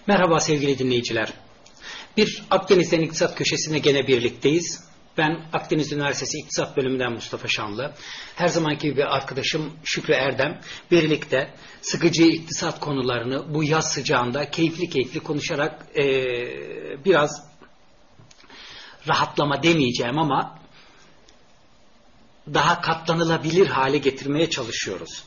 Merhaba sevgili dinleyiciler. Bir Akdeniz'den İktisat köşesinde gene birlikteyiz. Ben Akdeniz Üniversitesi İktisat Bölümünden Mustafa Şanlı. Her zamanki gibi arkadaşım Şükrü Erdem. Birlikte sıkıcı iktisat konularını bu yaz sıcağında keyifli konuşarak biraz rahatlama demeyeceğim ama daha katlanılabilir hale getirmeye çalışıyoruz.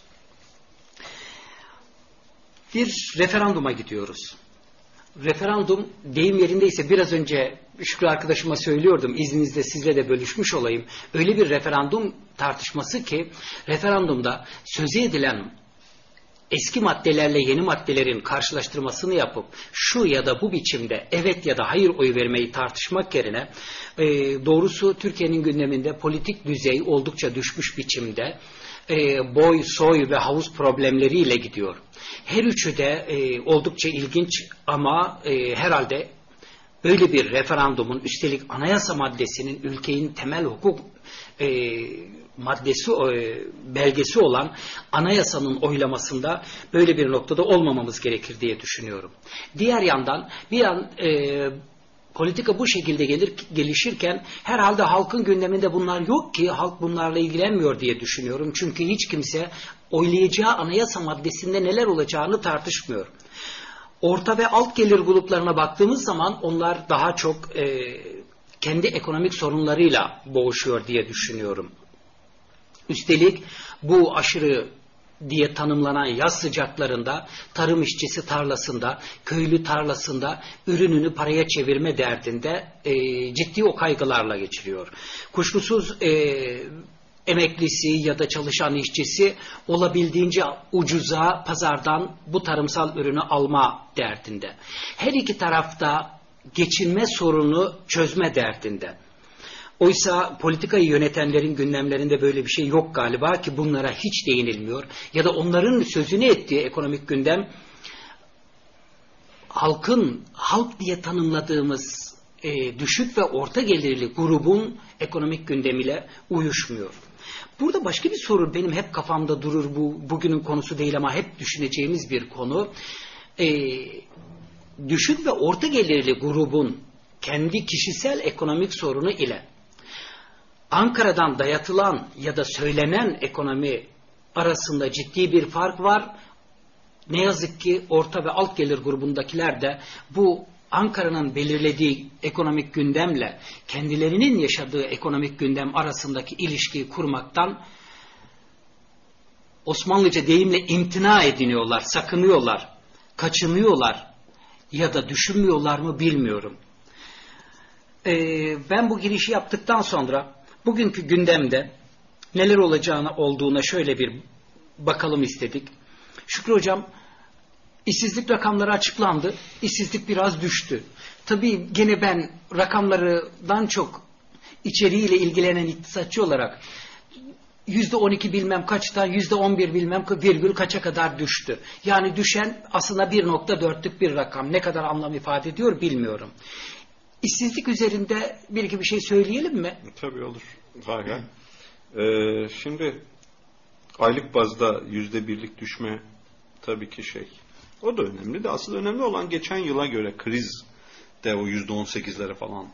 Bir referanduma gidiyoruz. Referandum deyim yerindeyse biraz önce Şükrü arkadaşıma söylüyordum, izninizle sizle de bölüşmüş olayım. Öyle bir referandum tartışması ki referandumda sözü edilen eski maddelerle yeni maddelerin karşılaştırmasını yapıp şu ya da bu biçimde evet ya da hayır oy vermeyi tartışmak yerine doğrusu Türkiye'nin gündeminde politik düzey oldukça düşmüş biçimde boy, soy ve havuz problemleriyle gidiyor. Her üçü de oldukça ilginç ama herhalde böyle bir referandumun üstelik anayasa maddesinin ülkenin temel hukuk maddesi belgesi olan anayasanın oylamasında böyle bir noktada olmamamız gerekir diye düşünüyorum. Diğer yandan politika bu şekilde gelişirken herhalde halkın gündeminde bunlar yok ki halk bunlarla ilgilenmiyor diye düşünüyorum. Çünkü hiç kimse oylayacağı anayasa maddesinde neler olacağını tartışmıyor. Orta ve alt gelir gruplarına baktığımız zaman onlar daha çok kendi ekonomik sorunlarıyla boğuşuyor diye düşünüyorum. Üstelik bu aşırı diye tanımlanan yaz sıcaklarında tarım işçisi tarlasında, köylü tarlasında ürününü paraya çevirme derdinde ciddi o kaygılarla geçiriyor. Kuşkusuz emeklisi ya da çalışan işçisi olabildiğince ucuza pazardan bu tarımsal ürünü alma derdinde. Her iki tarafta geçinme sorunu çözme derdinde. Oysa politikayı yönetenlerin gündemlerinde böyle bir şey yok galiba ki bunlara hiç değinilmiyor. Ya da onların sözünü ettiği ekonomik gündem halk diye tanımladığımız düşük ve orta gelirli grubun ekonomik gündemiyle uyuşmuyor. Burada başka bir soru benim hep kafamda durur, bugünün konusu değil ama hep düşüneceğimiz bir konu. Düşük ve orta gelirli grubun kendi kişisel ekonomik sorunu ile Ankara'dan dayatılan ya da söylenen ekonomi arasında ciddi bir fark var. Ne yazık ki orta ve alt gelir grubundakiler de bu Ankara'nın belirlediği ekonomik gündemle kendilerinin yaşadığı ekonomik gündem arasındaki ilişkiyi kurmaktan Osmanlıca deyimle imtina ediniyorlar, sakınıyorlar, kaçınıyorlar ya da düşünmüyorlar mı bilmiyorum. Ben bu girişi yaptıktan sonra bugünkü gündemde neler olduğuna şöyle bir bakalım istedik. Şükrü Hocam, işsizlik rakamları açıklandı. İşsizlik biraz düştü. Tabii gene ben rakamlardan çok içeriğiyle ilgilenen iktisatçı olarak %12 bilmem kaçtan %11 bilmem virgül kaça kadar düştü. Yani düşen aslında 1,4'lük bir rakam. Ne kadar anlam ifade ediyor bilmiyorum. İşsizlik üzerinde bir şey söyleyelim mi? Tabii olur. Gayet. Şimdi aylık bazda %1'lik düşme tabii ki o da önemli de asıl önemli olan geçen yıla göre kriz de o %18'lere falan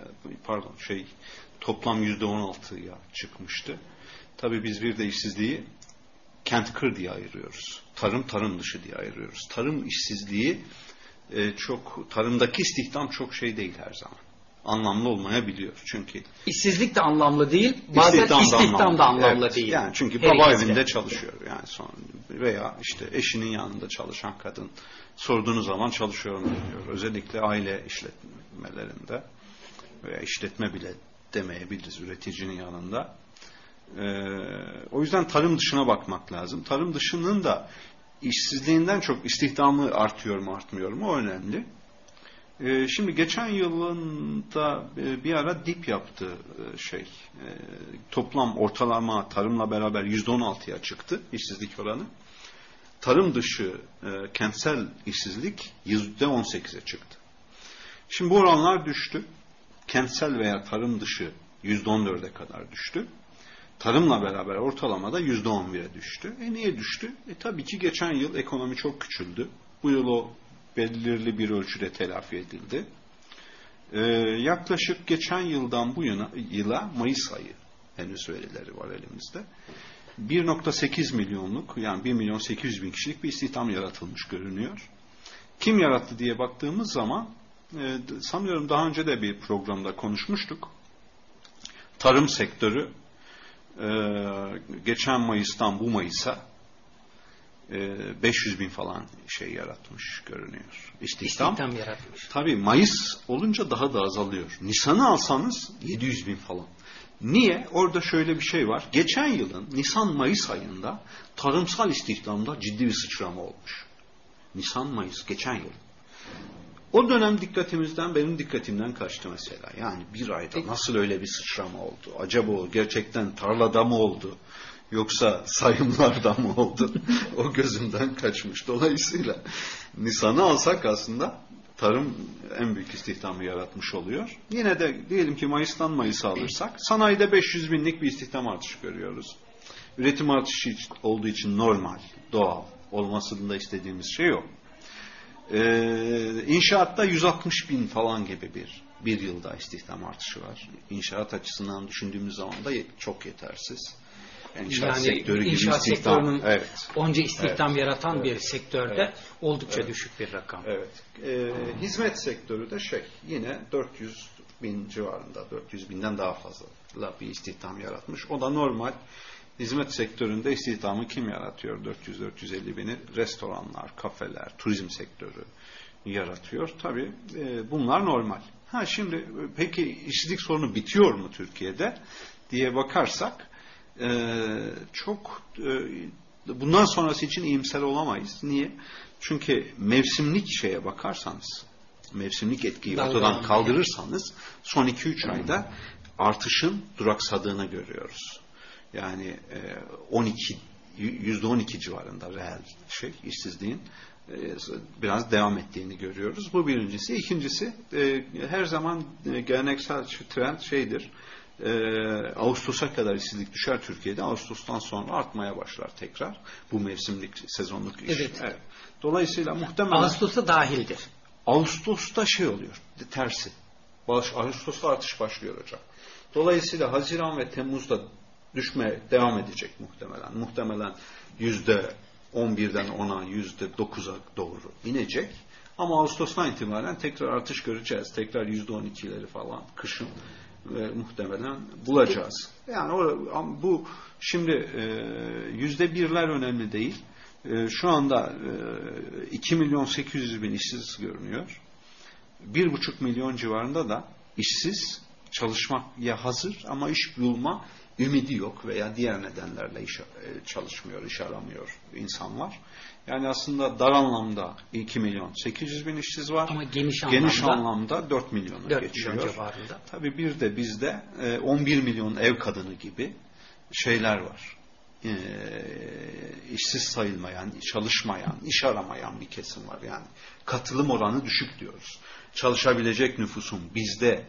toplam %16'ya çıkmıştı. Tabii biz bir de işsizliği kent-kır diye ayırıyoruz. Tarım dışı diye ayırıyoruz. Tarım işsizliği tarımdaki istihdam çok değil her zaman. Anlamlı olmayabiliyor çünkü. İşsizlik de anlamlı değil, bazen istihdam da anlamlı evet, değil. Yani çünkü baba evinde çalışıyor veya eşinin yanında çalışan kadın sorduğunuz zaman çalışıyorum diyor. Özellikle aile işletmelerinde veya işletme bile demeyebiliriz üreticinin yanında. O yüzden tarım dışına bakmak lazım. Tarım dışının da işsizliğinden çok istihdamı artıyor mu artmıyor mu o önemli. Şimdi geçen yılında bir ara dip yaptı toplam ortalama tarımla beraber %16'ya çıktı işsizlik oranı. Tarım dışı kentsel işsizlik %18'e çıktı. Şimdi bu oranlar düştü. Kentsel veya tarım dışı %14'e kadar düştü. Tarımla beraber ortalamada %11'e düştü. Niye düştü? Tabii ki geçen yıl ekonomi çok küçüldü. Bu yıl o belirli bir ölçüde telafi edildi. Yaklaşık geçen yıldan bu yıla Mayıs ayı henüz verileri var elimizde. 1.8 milyonluk yani 1.800.000 kişilik bir istihdam yaratılmış görünüyor. Kim yarattı diye baktığımız zaman sanıyorum daha önce de bir programda konuşmuştuk. Tarım sektörü geçen Mayıs'tan bu Mayıs'a 500.000 falan yaratmış görünüyor. İstihdam yaratmış. Tabii Mayıs olunca daha da azalıyor. Nisan'ı alsanız 700.000 falan. Niye? Orada şöyle bir şey var. Geçen yılın Nisan-Mayıs ayında tarımsal istihdamda ciddi bir sıçrama olmuş. Nisan-Mayıs geçen yıl. O dönem benim dikkatimden kaçtı mesela. Yani bir ayda nasıl öyle bir sıçrama oldu? Acaba o gerçekten tarlada mı oldu? Yoksa sayımlarda mı oldu? O gözümden kaçmış. Dolayısıyla Nisan'ı alsak aslında tarım en büyük istihdamı yaratmış oluyor. Yine de diyelim ki Mayıs'tan Mayıs'a alırsak sanayide 500.000'lik bir istihdam artışı görüyoruz. Üretim artışı olduğu için normal, doğal. Olmasını da istediğimiz şey yok. İnşaatta 160.000 falan gibi bir yılda istihdam artışı var. İnşaat açısından düşündüğümüz zaman da çok yetersiz. İnşaat sektörü gibi istihdam. Evet. Onca istihdam yaratan bir sektörde oldukça düşük bir rakam. Evet. Hizmet sektörü de yine 400.000 civarında, 400.000'den daha fazla bir istihdam yaratmış. O da normal. Hizmet sektöründe istihdamı kim yaratıyor? 400-450 bini restoranlar, kafeler, turizm sektörü yaratıyor. Tabii bunlar normal. Şimdi peki işsizlik sorunu bitiyor mu Türkiye'de diye bakarsak bundan sonrası için iyimser olamayız. Niye? Çünkü mevsimlik bakarsanız, mevsimlik etkiyi ortadan kaldırırsanız son 2-3 ayda artışın duraksadığını görüyoruz. Yani %12 civarında reel işsizliğin biraz devam ettiğini görüyoruz. Bu birincisi. İkincisi her zaman geleneksel trend Ağustos'a kadar işsizlik düşer Türkiye'de. Ağustos'tan sonra artmaya başlar tekrar. Bu mevsimlik, sezonluk iş. Evet. Dolayısıyla muhtemelen Ağustos'a dahildir. Ağustos'ta oluyor. Tersi. Ağustos'ta artış başlıyor hocam. Dolayısıyla Haziran ve Temmuz'da düşmeye devam edecek muhtemelen. Muhtemelen %11'den 10'a, %9'a doğru inecek. Ama Ağustos'tan itibaren tekrar artış göreceğiz. Tekrar %12'leri falan kışın muhtemelen bulacağız. Yani bu şimdi %1'ler önemli değil. Şu anda 2.800.000 işsiz görünüyor. 1,5 milyon civarında da işsiz, çalışmaya hazır ama iş bulma ümidi yok veya diğer nedenlerle çalışmıyor, iş aramıyor insan var. Yani aslında dar anlamda 2.800.000 işsiz var. Ama geniş anlamda 4 milyonu geçiyor. Tabii bir de bizde 11 milyon ev kadını gibi şeyler var. İşsiz sayılmayan, çalışmayan, iş aramayan bir kesim var. Yani katılım oranı düşük diyoruz. Çalışabilecek nüfusun bizde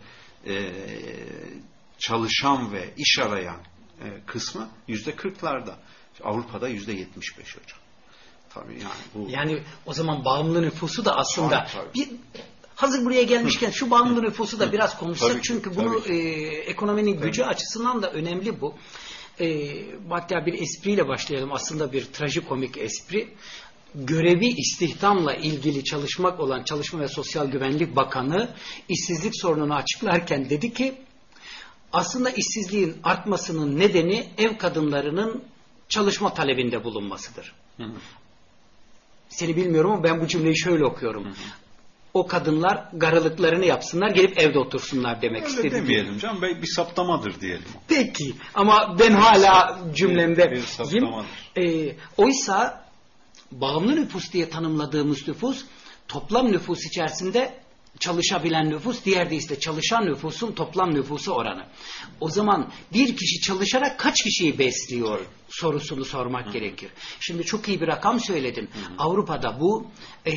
çalışan ve iş arayan kısmı %40'larda. Avrupa'da %75 hocam. Tabii yani o zaman bağımlı nüfusu da aslında hazır buraya gelmişken şu bağımlı nüfusu da biraz konuşsak çünkü bunu ekonominin gücü açısından da önemli bu. Hatta bir espriyle başlayalım. Aslında bir trajikomik espri. Görevi istihdamla ilgili çalışmak olan Çalışma ve Sosyal Güvenlik Bakanı işsizlik sorununu açıklarken dedi ki aslında işsizliğin artmasının nedeni ev kadınlarının çalışma talebinde bulunmasıdır. Seni bilmiyorum ama ben bu cümleyi şöyle okuyorum. O kadınlar garılıklarını yapsınlar, gelip evde otursunlar demek istedi. Öyle demeyelim canım, bir saptamadır diyelim. Peki ama ben hala cümlemde bir saptamadır. Oysa bağımlı nüfus diye tanımladığımız nüfus toplam nüfus içerisinde çalışabilen nüfus, diğer deyişle çalışan nüfusun toplam nüfusu oranı. O zaman bir kişi çalışarak kaç kişiyi besliyor sorusunu sormak gerekir. Şimdi çok iyi bir rakam söyledin. Avrupa'da bu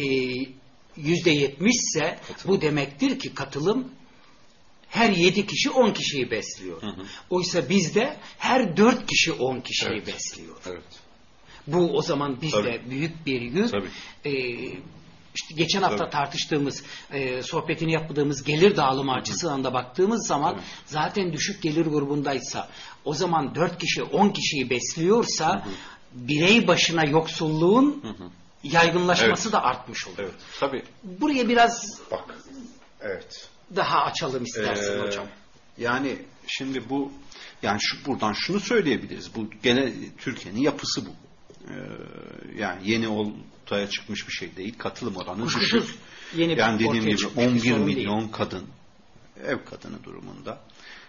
%70 ise bu demektir ki katılım her 7 kişi 10 kişiyi besliyor. Oysa bizde her 4 kişi 10 kişiyi besliyor. Bu o zaman bizde büyük bir yük. işte geçen hafta tartıştığımız, sohbetini yaptığımız gelir dağılımı açısından da baktığımız zaman zaten düşük gelir grubundaysa, o zaman 4 kişi 10 kişiyi besliyorsa birey başına yoksulluğun yaygınlaşması da artmış oluyor. Evet, tabii. Buraya biraz daha açalım istersin hocam. Yani şimdi bu, yani buradan şunu söyleyebiliriz. Bu gene Türkiye'nin yapısı bu. Yani yeni ortaya çıkmış bir şey değil. Katılım oranı düşük. Yani dediğim gibi 11 milyon değil. Kadın ev kadını durumunda.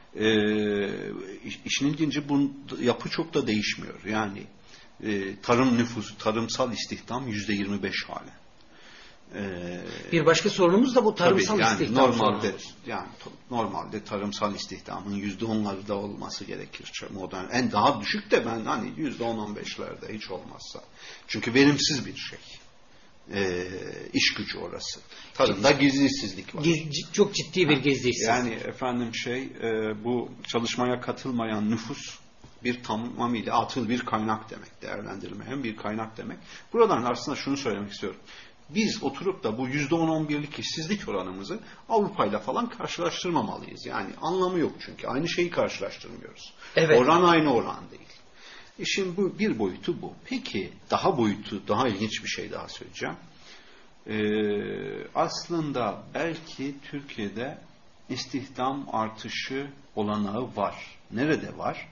İşin ilginci, bu yapı çok da değişmiyor. Yani tarım nüfusu, tarımsal istihdam %25 hale. Bir başka sorunumuz da bu tarımsal istihdam sorunumuz. Normalde tarımsal istihdamın %10'larda olması gerekir. Modern, en daha düşük de ben hani %10-15'lerde hiç olmazsa. Çünkü verimsiz bir şey. İş gücü orası. Tarımda gizli işsizlik var. Çok ciddi bir gizli işsizlik. Yani efendim bu çalışmaya katılmayan nüfus bir tamamıyla atıl bir kaynak demek. Değerlendirilmeyen bir kaynak demek. Buradan aslında şunu söylemek istiyorum. Biz oturup da bu %10-11'lik işsizlik oranımızı Avrupa'yla falan karşılaştırmamalıyız. Yani anlamı yok çünkü. Aynı şeyi karşılaştırmıyoruz. Evet. Oran aynı oran değil. İşin bu bir boyutu bu. Peki daha ilginç bir şey daha söyleyeceğim. Aslında belki Türkiye'de istihdam artışı olanağı var. Nerede var?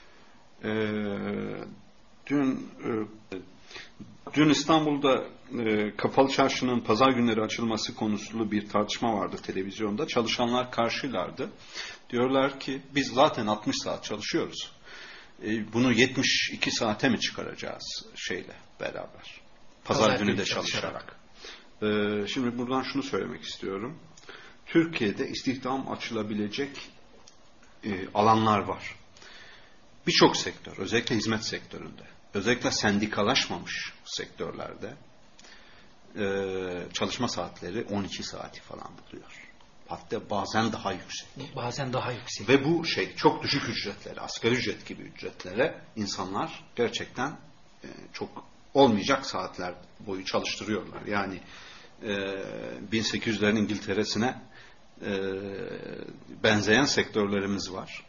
Dün İstanbul'da Kapalı Çarşı'nın pazar günleri açılması konusulu bir tartışma vardı televizyonda. Çalışanlar karşılardı. Diyorlar ki biz zaten 60 saat çalışıyoruz. Bunu 72 saate mi çıkaracağız beraber? Pazar günü de çalışarak. Şimdi buradan şunu söylemek istiyorum. Türkiye'de istihdam açılabilecek alanlar var. Birçok sektör, özellikle hizmet sektöründe, özellikle sendikalaşmamış sektörlerde çalışma saatleri 12 saati falan buluyor. Hatta bazen daha yüksek. Ve bu çok düşük ücretlere, asgari ücret gibi ücretlere insanlar gerçekten çok olmayacak saatler boyu çalıştırıyorlar. Yani 1800'lerin İngiltere'sine benzeyen sektörlerimiz var.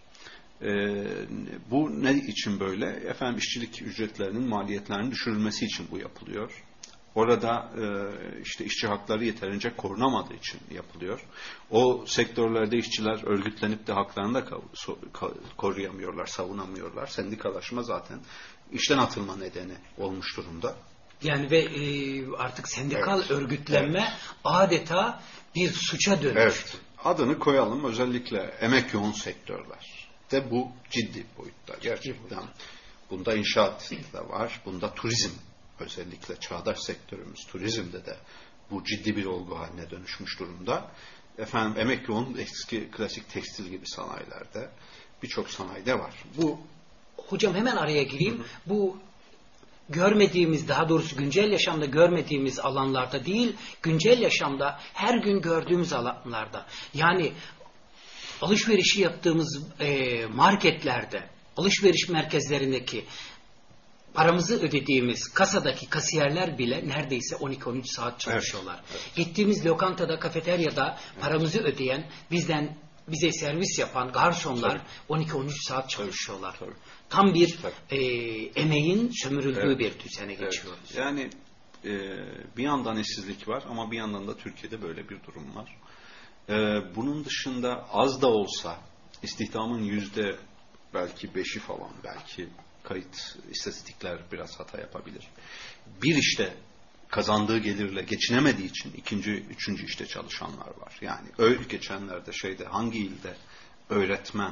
Bu ne için böyle? Efendim işçilik ücretlerinin maliyetlerinin düşürülmesi için bu yapılıyor. Orada işçi hakları yeterince korunamadığı için yapılıyor. O sektörlerde işçiler örgütlenip de haklarını da koruyamıyorlar, savunamıyorlar. Sendikalaşma zaten işten atılma nedeni olmuş durumda. Yani ve artık sendikal örgütlenme adeta bir suça dönüştü. Evet. Adını koyalım, özellikle emek yoğun sektörler de bu ciddi boyutta gerçekten. Bunda inşaat da var, bunda turizm, özellikle çağdaş sektörümüz turizmde de bu ciddi bir olgu haline dönüşmüş durumda. Efendim emek yoğun eski klasik tekstil gibi sanayilerde, birçok sanayide var. Hocam hemen araya gireyim. Bu görmediğimiz, daha doğrusu güncel yaşamda görmediğimiz alanlarda değil, güncel yaşamda her gün gördüğümüz alanlarda. Yani alışverişi yaptığımız marketlerde, alışveriş merkezlerindeki paramızı ödediğimiz kasadaki kasiyerler bile neredeyse 12-13 saat çalışıyorlar. Evet. Gittiğimiz lokantada, kafeteryada paramızı ödeyen, bize servis yapan garsonlar 12-13 saat çalışıyorlar. Tabii. Tam bir emeğin sömürüldüğü bir düzene geçiyoruz. Evet. Yani bir yandan işsizlik var ama bir yandan da Türkiye'de böyle bir durum var. Bunun dışında az da olsa istihdamın belki 5'i falan, belki kayıt istatistikler biraz hata yapabilir. Bir işte kazandığı gelirle geçinemediği için ikinci, üçüncü işte çalışanlar var. Yani geçenlerde hangi ilde öğretmen,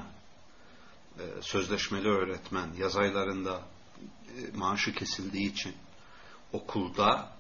sözleşmeli öğretmen yaz aylarında maaşı kesildiği için okulda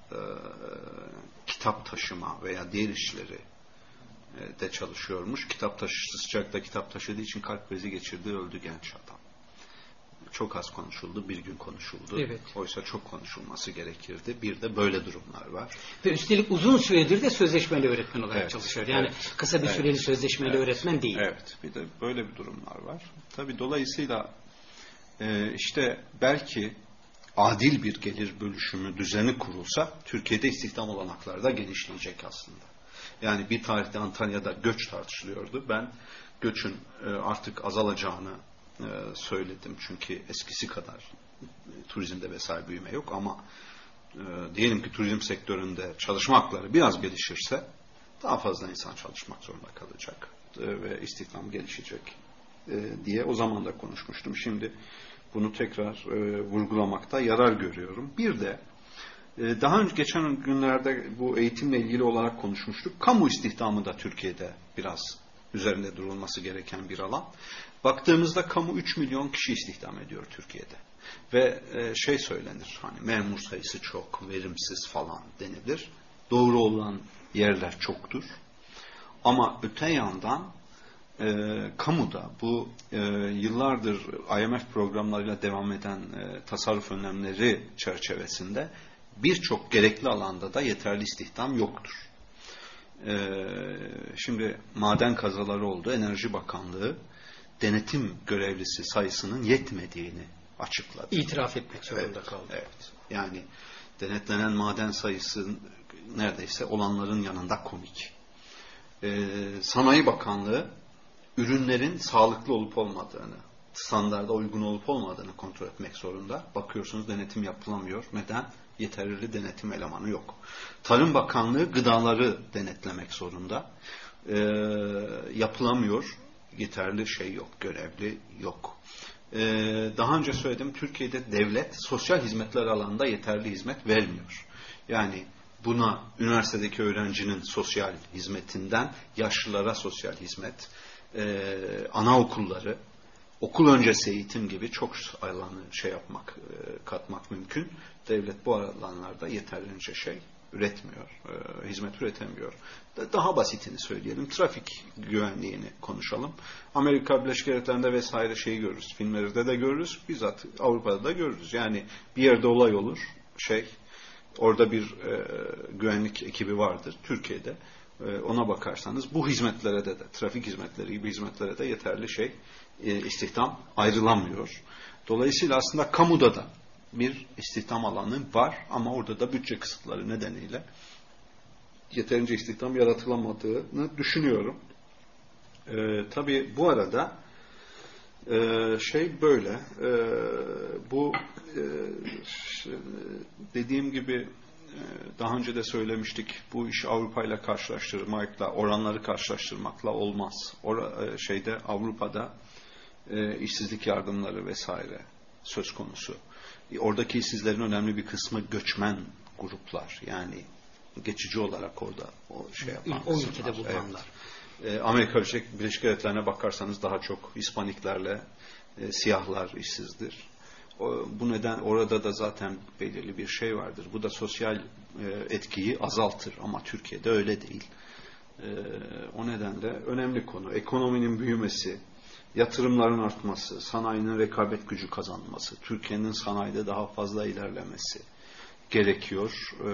kitap taşıma veya diğer işleri de çalışıyormuş. Sıcakta kitap taşıdığı için kalp krizi geçirdi, öldü genç adam. Çok az konuşuldu, bir gün konuşuldu. Evet. Oysa çok konuşulması gerekirdi. Bir de böyle durumlar var. Ve üstelik uzun süredir de sözleşmeli öğretmen olarak çalışıyor. Yani kısa bir süreli sözleşmeli öğretmen değil. Evet, bir de böyle bir durumlar var. Tabii dolayısıyla belki adil bir gelir bölüşümü düzeni kurulsa Türkiye'de istihdam olanakları da genişleyecek aslında. Yani bir tarihte Antalya'da göç tartışılıyordu. Ben göçün artık azalacağını söyledim. Çünkü eskisi kadar turizmde vesaire büyüme yok ama diyelim ki turizm sektöründe çalışma hakları biraz gelişirse daha fazla insan çalışmak zorunda kalacak ve istihdam gelişecek diye o zaman da konuşmuştum. Şimdi bunu tekrar vurgulamakta yarar görüyorum. Bir de daha önce geçen günlerde bu eğitimle ilgili olarak konuşmuştuk. Kamu istihdamı da Türkiye'de biraz üzerinde durulması gereken bir alan. Baktığımızda kamu 3 milyon kişi istihdam ediyor Türkiye'de. Ve şey söylenir, hani memur sayısı çok, verimsiz falan denilir. Doğru olan yerler çoktur. Ama öte yandan kamuda bu yıllardır IMF programlarıyla devam eden tasarruf önlemleri çerçevesinde birçok gerekli alanda da yeterli istihdam yoktur. Şimdi maden kazaları oldu. Enerji Bakanlığı denetim görevlisi sayısının yetmediğini açıkladı. İtiraf etmek zorunda kaldı. Evet. Yani denetlenen maden sayısı neredeyse olanların yanında komik. Sanayi Bakanlığı ürünlerin sağlıklı olup olmadığını, standarda uygun olup olmadığını kontrol etmek zorunda. Bakıyorsunuz denetim yapılamıyor. Neden? Yeterli denetim elemanı yok. Tarım Bakanlığı gıdaları denetlemek zorunda. Yapılamıyor. Yeterli şey yok. Görevli yok. Daha önce söyledim, Türkiye'de devlet sosyal hizmetler alanında yeterli hizmet vermiyor. Yani buna üniversitedeki öğrencinin sosyal hizmetinden yaşlılara sosyal hizmet, anaokulları, okul öncesi eğitim gibi çok alanı katmak mümkün. Devlet bu alanlarda yeterince üretmiyor, hizmet üretemiyor. Daha basitini söyleyelim, trafik güvenliğini konuşalım. Amerika Birleşik Devletleri'nde vesaire görürüz, filmlerde de görürüz, bizzat Avrupa'da da görürüz. Yani bir yerde olay olur, orada bir güvenlik ekibi vardır Türkiye'de. Ona bakarsanız bu hizmetlere de trafik hizmetleri gibi hizmetlere de yeterli istihdam ayrılamıyor. Dolayısıyla aslında kamuda da bir istihdam alanı var ama orada da bütçe kısıtları nedeniyle yeterince istihdam yaratılamadığını düşünüyorum. Tabii bu arada böyle bu dediğim gibi daha önce de söylemiştik, bu iş Avrupa ile karşılaştırmakla, oranları karşılaştırmakla olmaz. Avrupa'da işsizlik yardımları vesaire söz konusu. Oradaki işsizlerin önemli bir kısmı göçmen gruplar. Yani geçici olarak orada o ülkede bulunanlar. Evet. Amerika Birleşik Devletleri'ne bakarsanız daha çok Hispaniklerle siyahlar işsizdir. Bu neden orada da zaten belirli bir vardır. Bu da sosyal etkiyi azaltır ama Türkiye'de öyle değil. O nedenle önemli konu. Ekonominin büyümesi, yatırımların artması, sanayinin rekabet gücü kazanması, Türkiye'nin sanayide daha fazla ilerlemesi gerekiyor.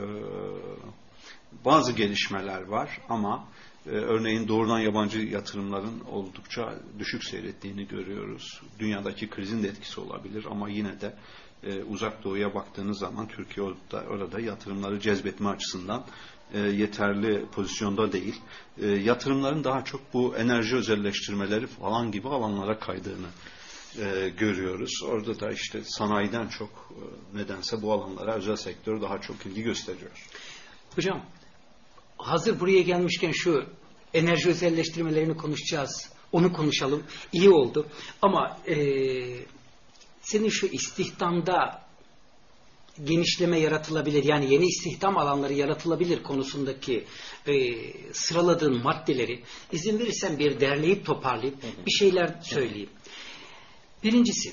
Bazı gelişmeler var ama örneğin doğrudan yabancı yatırımların oldukça düşük seyrettiğini görüyoruz. Dünyadaki krizin de etkisi olabilir ama yine de uzak doğuya baktığınız zaman Türkiye orada yatırımları cezbetme açısından yeterli pozisyonda değil. Yatırımların daha çok bu enerji özelleştirmeleri falan gibi alanlara kaydığını görüyoruz. Orada da sanayiden çok nedense bu alanlara özel sektör daha çok ilgi gösteriyor. Hocam, hazır buraya gelmişken şu enerji özelleştirmelerini konuşacağız. Onu konuşalım. İyi oldu. Ama senin şu istihdamda genişleme yaratılabilir, yani yeni istihdam alanları yaratılabilir konusundaki sıraladığın maddeleri izin verirsen bir derleyip toparlayıp bir şeyler söyleyeyim. Birincisi,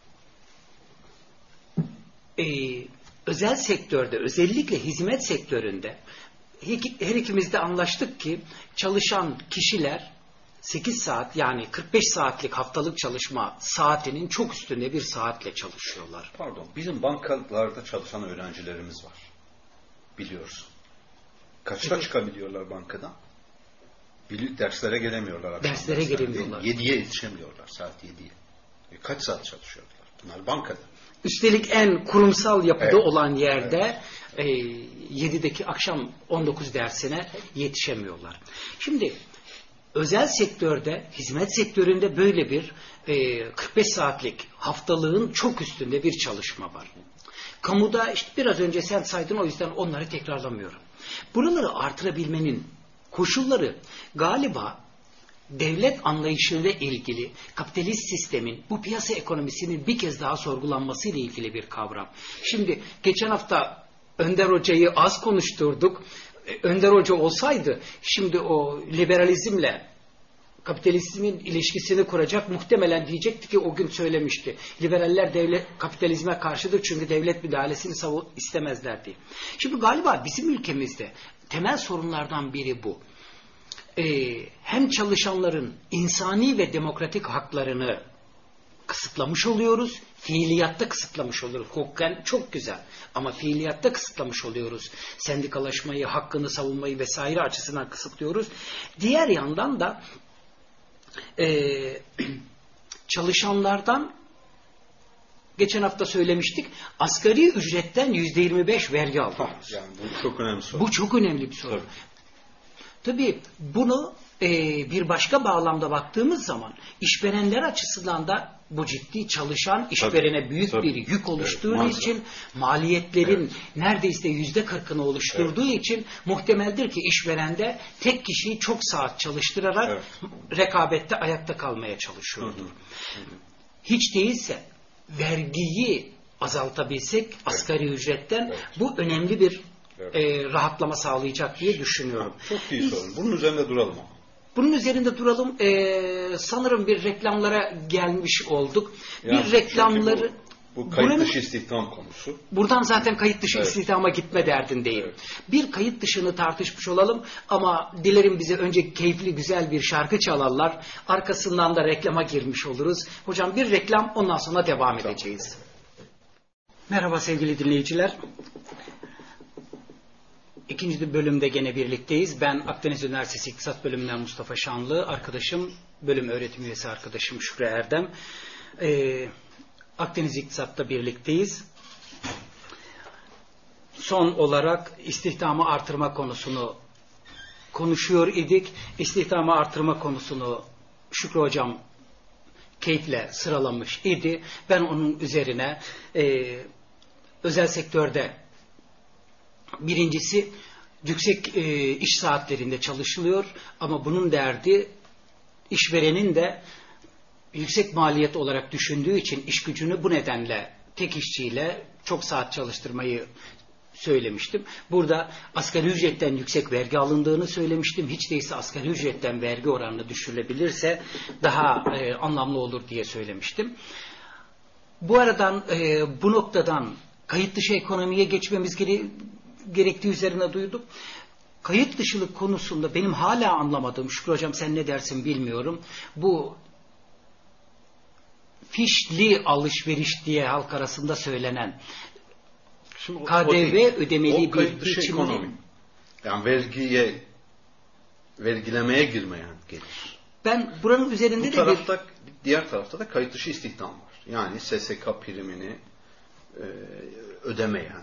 özel sektörde, özellikle hizmet sektöründe her ikimiz de anlaştık ki çalışan kişiler 8 saat, yani 45 saatlik haftalık çalışma saatinin çok üstünde bir saatle çalışıyorlar. Pardon, bizim bankalarda çalışan öğrencilerimiz var. Biliyorsun. Kaçta çıkabiliyorlar bankadan? Derslere gelemiyorlar. Derslere gelemiyorlar. 7'ye yetişemiyorlar, saat 7'ye. Kaç saat çalışıyorlar? Bunlar bankada. Üstelik en kurumsal yapıda Evet. olan yerde 7'deki akşam 19 dersine yetişemiyorlar. Şimdi özel sektörde, hizmet sektöründe böyle bir 45 saatlik haftalığın çok üstünde bir çalışma var. Kamuda işte biraz önce sen saydın, o yüzden onları tekrarlamıyorum. Buraları artırabilmenin koşulları galiba devlet anlayışıyla ilgili kapitalist sistemin, bu piyasa ekonomisinin bir kez daha sorgulanması ile ilgili bir kavram. Şimdi geçen hafta Önder Hoca'yı az konuşturduk. Önder Hoca olsaydı şimdi o liberalizmle kapitalizmin ilişkisini kuracak, muhtemelen diyecekti ki, o gün söylemişti. Liberaller kapitalizme karşıdır çünkü devlet müdahalesini istemezler diye. Şimdi galiba bizim ülkemizde temel sorunlardan biri bu. Hem çalışanların insani ve demokratik haklarını kısıtlamış oluyoruz, fiiliyatta kısıtlamış oluyoruz. Hukuken çok güzel ama fiiliyatta kısıtlamış oluyoruz. Sendikalaşmayı, hakkını savunmayı vesaire açısından kısıtlıyoruz. Diğer yandan da çalışanlardan, geçen hafta söylemiştik, asgari ücretten %25 vergi alıyoruz. Yani bu çok önemli sorun. Bu çok önemli bir sorun. Tabii bunu bir başka bağlamda baktığımız zaman işverenler açısından da bu ciddi, çalışan işverene büyük bir yük oluşturduğu için, maliyetlerin neredeyse %40'ını oluşturduğu için muhtemeldir ki işverende tek kişiyi çok saat çalıştırarak rekabette ayakta kalmaya çalışıyordur. Hiç değilse vergiyi azaltabilsek asgari ücretten, bu önemli bir rahatlama sağlayacak diye düşünüyorum. Çok iyi sorun. Bunun üzerinde duralım ama. Bunun üzerinde duralım. Sanırım bir reklamlara gelmiş olduk. Yani bir reklamları... Bu kayıt dışı istihdam konusu. Buradan zaten kayıt dışı istihdama gitme derdindeyim. Bir kayıt dışını tartışmış olalım ama dilerim bize önce keyifli, güzel bir şarkı çalarlar. Arkasından da reklama girmiş oluruz. Hocam bir reklam, ondan sonra devam edeceğiz. Merhaba sevgili dinleyiciler. İkinci bölümde gene birlikteyiz. Ben Akdeniz Üniversitesi İktisat Bölümünden Mustafa Şanlı, arkadaşım, bölüm öğretim üyesi arkadaşım Şükrü Erdem. Akdeniz İktisat'ta birlikteyiz. Son olarak istihdamı artırma konusunu konuşuyor idik. İstihdamı artırma konusunu Şükrü Hocam keyifle sıralamış idi. Ben onun üzerine özel sektörde birincisi yüksek iş saatlerinde çalışılıyor ama bunun derdi işverenin de yüksek maliyet olarak düşündüğü için iş gücünü bu nedenle tek işçiyle çok saat çalıştırmayı söylemiştim. Burada asgari ücretten yüksek vergi alındığını söylemiştim. Hiç değilse asgari ücretten vergi oranını düşürülebilirse daha anlamlı olur diye söylemiştim. Bu aradan bu noktadan kayıt dışı ekonomiye geçmemiz gerektiği üzerine duyduk. Kayıt dışılık konusunda benim hala anlamadığım, Şükrü Hocam sen ne dersin bilmiyorum, bu fişli alışveriş diye halk arasında söylenen şimdi KDV ödemeli kayıt bir dışı biçimde, ekonomi. Yani vergilemeye girmeyen gelir. ben buranın üzerinde Bu de tarafta, diğer tarafta da kayıt dışı istihdam var. Yani SSK primini ödemeyen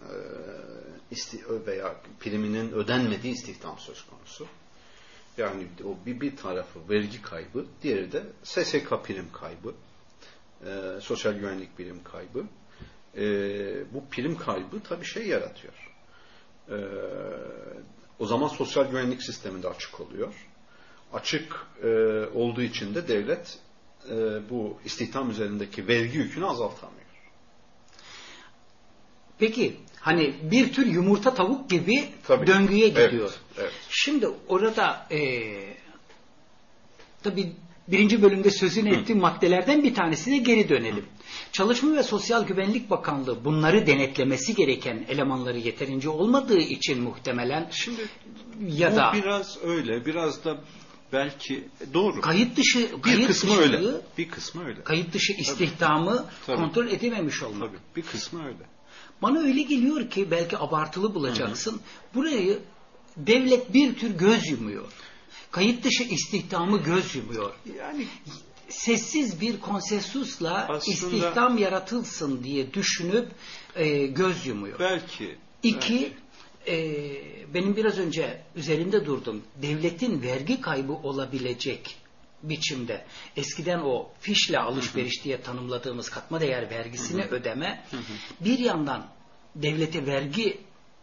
veya priminin ödenmediği istihdam söz konusu. Yani o bir tarafı vergi kaybı, diğeri de SSK prim kaybı, sosyal güvenlik prim kaybı. Bu prim kaybı tabii şey yaratıyor. O zaman sosyal güvenlik sistemi de açık oluyor. Açık olduğu için de devlet bu istihdam üzerindeki vergi yükünü azaltamıyor. peki hani bir tür yumurta tavuk gibi Tabii. döngüye gidiyor. Evet. Şimdi orada tabii birinci bölümde sözünü ettiğim maddelerden bir tanesine geri dönelim. Çalışma ve Sosyal Güvenlik Bakanlığı bunları denetlemesi gereken elemanları yeterince olmadığı için muhtemelen Şimdi ya da biraz öyle, biraz da belki doğru. Kayıt dışı Bir kısmı öyle. Kayıt dışı istihdamı kontrol edememiş olmak. Tabii, bir kısmı öyle. Bana öyle geliyor ki belki abartılı bulacaksın. Burayı devlet bir tür göz yumuyor. Kayıt dışı istihdamı göz yumuyor. Yani sessiz bir konsensusla Aslında, istihdam yaratılsın diye düşünüp göz yumuyor. Belki. İki, benim biraz önce üzerinde durdum. Devletin vergi kaybı olabilecek biçimde eskiden o fişle alışveriş diye tanımladığımız katma değer vergisini ödeme bir yandan devlete vergi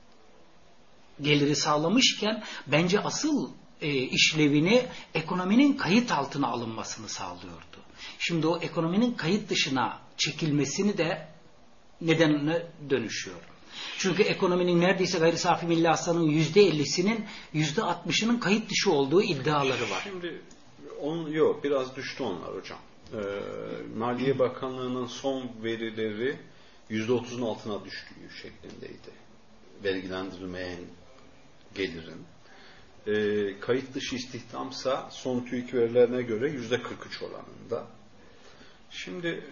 geliri sağlamışken bence asıl işlevini ekonominin kayıt altına alınmasını sağlıyordu. Şimdi o ekonominin kayıt dışına çekilmesini de nedenine dönüşüyor. Çünkü ekonominin neredeyse gayri safi milli hasılanın %50'sinin %60'ının kayıt dışı olduğu iddiaları var. Şimdi yok, biraz düştü onlar hocam. Maliye Bakanlığı'nın son verileri %30'un altına düştüğü şeklindeydi. Vergilendirilmeyen gelirin. Kayıt dışı istihdamsa son TÜİK verilerine göre %43 oranında. Şimdi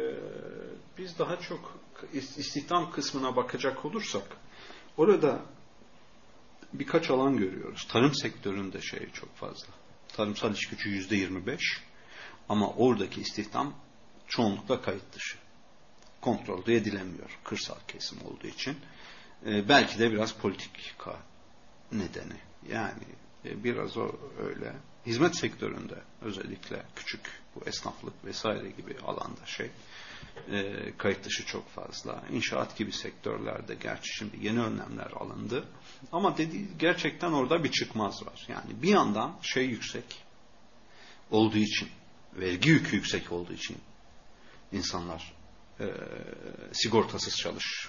biz daha çok istihdam kısmına bakacak olursak orada birkaç alan görüyoruz. Tarım sektöründe çok fazla. Tarımsal iş gücü %25 ama oradaki istihdam çoğunlukla kayıt dışı. Kontrol de edilemiyor kırsal kesim olduğu için. Belki de biraz politika nedeni. Yani biraz o öyle. Hizmet sektöründe özellikle küçük bu esnaflık vesaire gibi alanda kayıt dışı çok fazla. İnşaat gibi sektörlerde gerçi şimdi yeni önlemler alındı. Ama gerçekten orada bir çıkmaz var. Yani bir yandan yüksek olduğu için, vergi yükü yüksek olduğu için insanlar sigortasız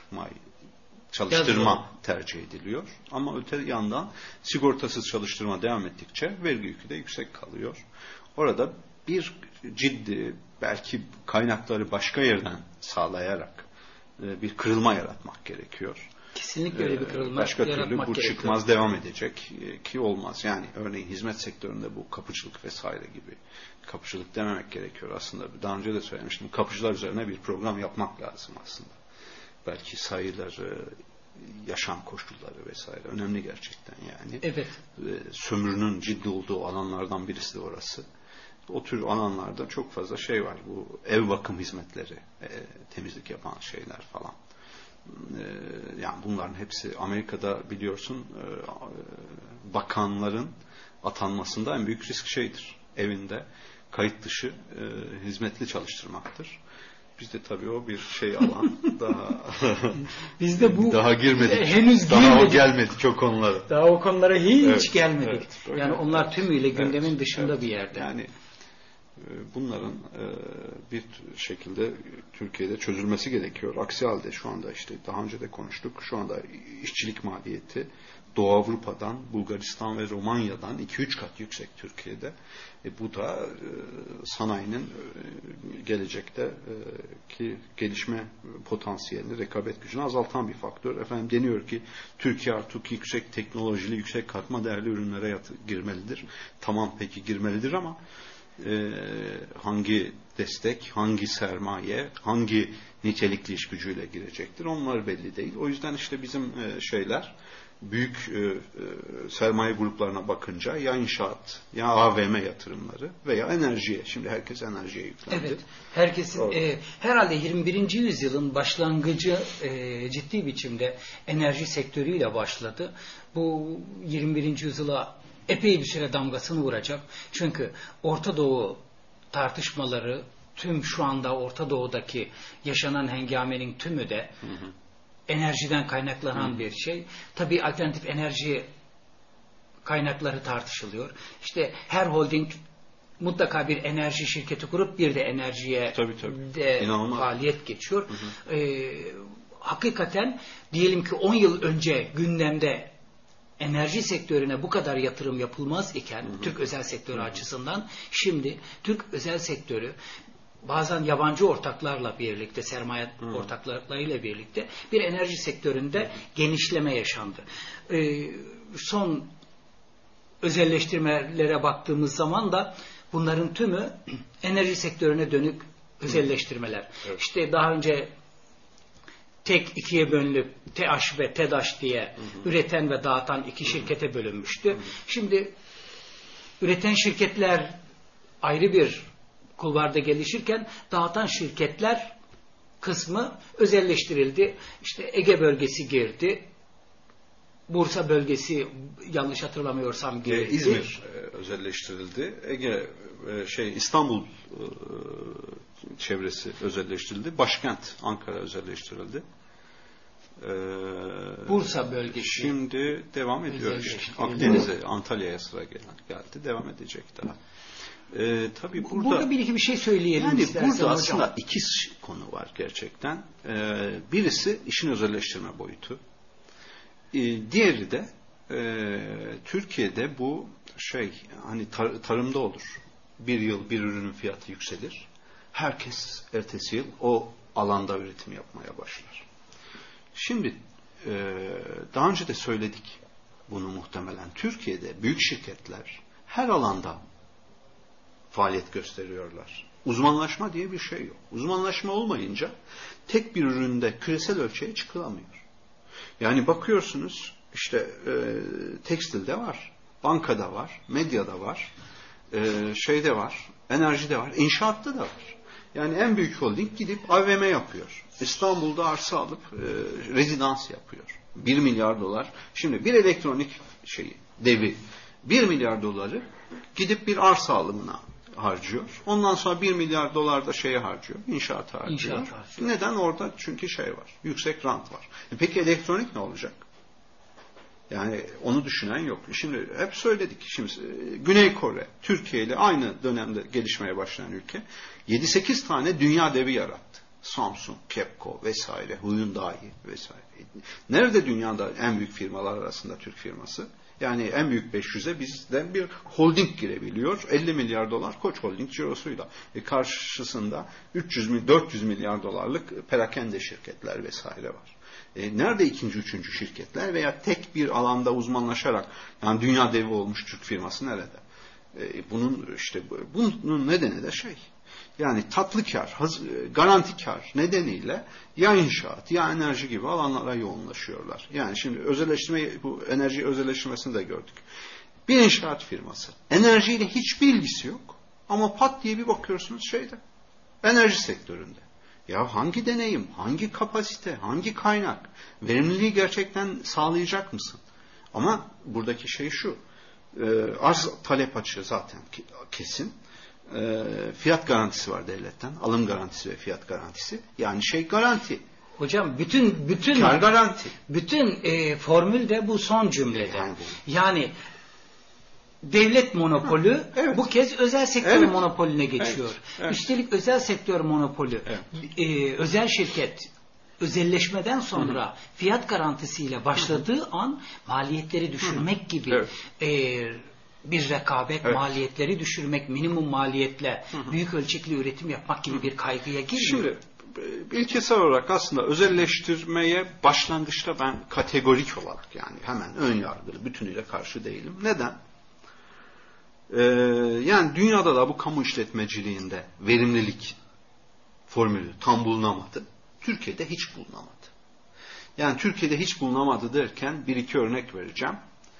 çalıştırma tercih ediliyor. Ama öte yandan sigortasız çalıştırma devam ettikçe vergi yükü de yüksek kalıyor. Orada bir ciddi belki kaynakları başka yerden sağlayarak bir kırılma yaratmak gerekiyor. Kesinlikle öyle bir kırılma başka yaratmak türlü bu gerekiyor. çıkmaz devam edecek ki olmaz. Yani örneğin hizmet sektöründe bu kapıcılık vesaire gibi kapıcılık dememek gerekiyor aslında. Daha önce de söylemiştim. Kapıcılar üzerine bir program yapmak lazım aslında. Belki sayıları, yaşam koşulları vesaire önemli gerçekten yani. Evet. Sömürünün ciddi olduğu alanlardan birisi de orası. O tür alanlarda çok fazla var. Bu ev bakım hizmetleri, temizlik yapan şeyler falan. Yani bunların hepsi Amerika'da biliyorsun bakanların atanmasında en büyük risk evinde kayıt dışı hizmetli çalıştırmaktır. Bizde tabii o bir alan daha bizde bu daha girmedik. Henüz daha girmedik. O gelmedi çok konulara. Daha o konulara hiç gelmedik. Evet, yani onlar tümüyle gündemin dışında bir yerde. Yani bunların bir şekilde Türkiye'de çözülmesi gerekiyor. Aksi halde şu anda daha önce de konuştuk. Şu anda işçilik maliyeti Doğu Avrupa'dan, Bulgaristan ve Romanya'dan 2-3 kat yüksek Türkiye'de. Bu da sanayinin gelecekte ki gelişme potansiyelini, rekabet gücünü azaltan bir faktör. Deniyor ki Türkiye artık yüksek teknolojili, yüksek katma değerli ürünlere girmelidir. Tamam peki girmelidir ama hangi destek, hangi sermaye, hangi nitelikli iş gücüyle girecektir? Onlar belli değil. O yüzden bizim büyük sermaye gruplarına bakınca ya inşaat, ya AVM yatırımları veya enerjiye. Şimdi herkes enerjiye yüklendi. Evet. Herkesin herhalde 21. yüzyılın başlangıcı ciddi biçimde enerji sektörüyle başladı. Bu 21. yüzyıla epey bir süre damgasını vuracak. Çünkü Orta Doğu tartışmaları, tüm şu anda Orta Doğu'daki yaşanan hengamenin tümü de enerjiden kaynaklanan bir şey. Tabii alternatif enerji kaynakları tartışılıyor. Her holding mutlaka bir enerji şirketi kurup bir de enerjiye de faaliyet geçiyor. Hakikaten diyelim ki 10 yıl önce gündemde enerji sektörüne bu kadar yatırım yapılmaz iken Türk özel sektörü açısından şimdi Türk özel sektörü bazen yabancı ortaklarla birlikte, sermaye ortaklarıyla birlikte bir enerji sektöründe genişleme yaşandı. Son özelleştirmelere baktığımız zaman da bunların tümü enerji sektörüne dönük özelleştirmeler. Evet. Daha önce tek ikiye bölünüp TH ve TEDAŞ diye üreten ve dağıtan iki şirkete bölünmüştü. Şimdi üreten şirketler ayrı bir kulvarda gelişirken dağıtan şirketler kısmı özelleştirildi. İşte Ege bölgesi girdi. Bursa bölgesi yanlış hatırlamıyorsam girdi. İzmir özelleştirildi. Ege İstanbul çevresi özelleştirildi. Başkent Ankara özelleştirildi. Bursa bölgesi. Şimdi devam ediyor işte. Akdeniz'e, Antalya'ya sıra geldi. Devam edecek daha. Tabii burada bir iki bir şey söyleyelim yani istersen burada hocam. aslında iki konu var gerçekten. Birisi işin özelleştirme boyutu. Diğeri de Türkiye'de bu hani tarımda olur. Bir yıl bir ürünün fiyatı yükselir. Herkes ertesi yıl o alanda üretim yapmaya başlar. Şimdi daha önce de söyledik bunu muhtemelen. Türkiye'de büyük şirketler her alanda faaliyet gösteriyorlar. Uzmanlaşma diye bir şey yok. Uzmanlaşma olmayınca tek bir üründe küresel ölçeğe çıkılamıyor. Yani bakıyorsunuz işte tekstilde var, bankada var, medyada var, şeyde var, enerjide var, inşaatta da var. Yani en büyük holding gidip AVM yapıyor. İstanbul'da arsa alıp rezidans yapıyor. 1 milyar dolar. Şimdi bir elektronik devi 1 milyar doları gidip bir arsa alımına harcıyor. Ondan sonra 1 milyar dolar da harcıyor. İnşaata harcıyor. Neden? Orada çünkü var. Yüksek rant var. Peki elektronik ne olacak? Yani onu düşünen yok. Şimdi hep söyledik. Şimdi Güney Kore, Türkiye ile aynı dönemde gelişmeye başlayan ülke 7-8 tane dünya devi yarattı. Samsung, Kepco vesaire, Hyundai vesaire. Nerede dünyada en büyük firmalar arasında Türk firması? Yani en büyük 500'e bizden bir holding girebiliyor. 50 milyar dolar Koç Holding cirosuyla. Karşısında 400 milyar dolarlık perakende şirketler vesaire var. Nerede ikinci, üçüncü şirketler veya tek bir alanda uzmanlaşarak yani dünya devi olmuş Türk firması nerede? Bunun nedeni de yani tatlı kar, garanti kar nedeniyle ya inşaat ya enerji gibi alanlara yoğunlaşıyorlar. Yani şimdi bu enerji özelleştirmesini de gördük. Bir inşaat firması enerjiyle hiçbir ilgisi yok ama pat diye bir bakıyorsunuz enerji sektöründe. Ya hangi deneyim, hangi kapasite, hangi kaynak, verimliliği gerçekten sağlayacak mısın? Ama buradaki şu, arz talep açığı zaten kesin. Fiyat garantisi var devletten, alım garantisi ve fiyat garantisi. Yani garanti. Hocam bütün kar garanti. Bütün formül de bu son cümlede. Yani devlet monopolü bu kez özel sektör monopolüne geçiyor. Evet. Üstelik özel sektör monopolü, özel şirket özelleşmeden sonra fiyat garantisiyle başladığı an maliyetleri düşürmek gibi bir rekabet, maliyetleri düşürmek, minimum maliyetle büyük ölçekli üretim yapmak gibi bir kaygıya girmiyor. Şimdi ilkesel olarak aslında özelleştirmeye başlangıçta ben kategorik olarak yani hemen ön yargılı bütünüyle karşı değilim. Neden? Yani dünyada da bu kamu işletmeciliğinde verimlilik formülü tam bulunamadı. Türkiye'de hiç bulunamadı. Yani Türkiye'de hiç bulunamadı derken bir iki örnek vereceğim.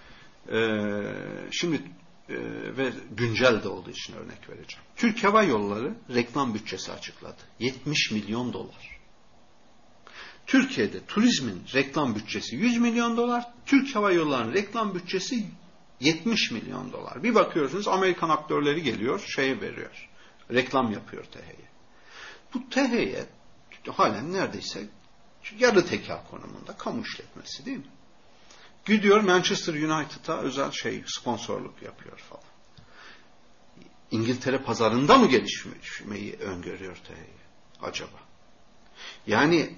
Şimdi ve güncel de olduğu için örnek vereceğim. Türk Hava Yolları reklam bütçesi açıkladı. 70 milyon dolar. Türkiye'de turizmin reklam bütçesi 100 milyon dolar. Türk Hava Yolları'nın reklam bütçesi 70 milyon dolar. Bir bakıyorsunuz Amerikan aktörleri geliyor, veriyor. Reklam yapıyor TH'ye. Bu TH'ye halen neredeyse yarı tekel konumunda kamu işletmesi değil mi? Gidiyor Manchester United'a özel sponsorluk yapıyor falan. İngiltere pazarında mı gelişmeyi öngörüyor TH'ye acaba? Yani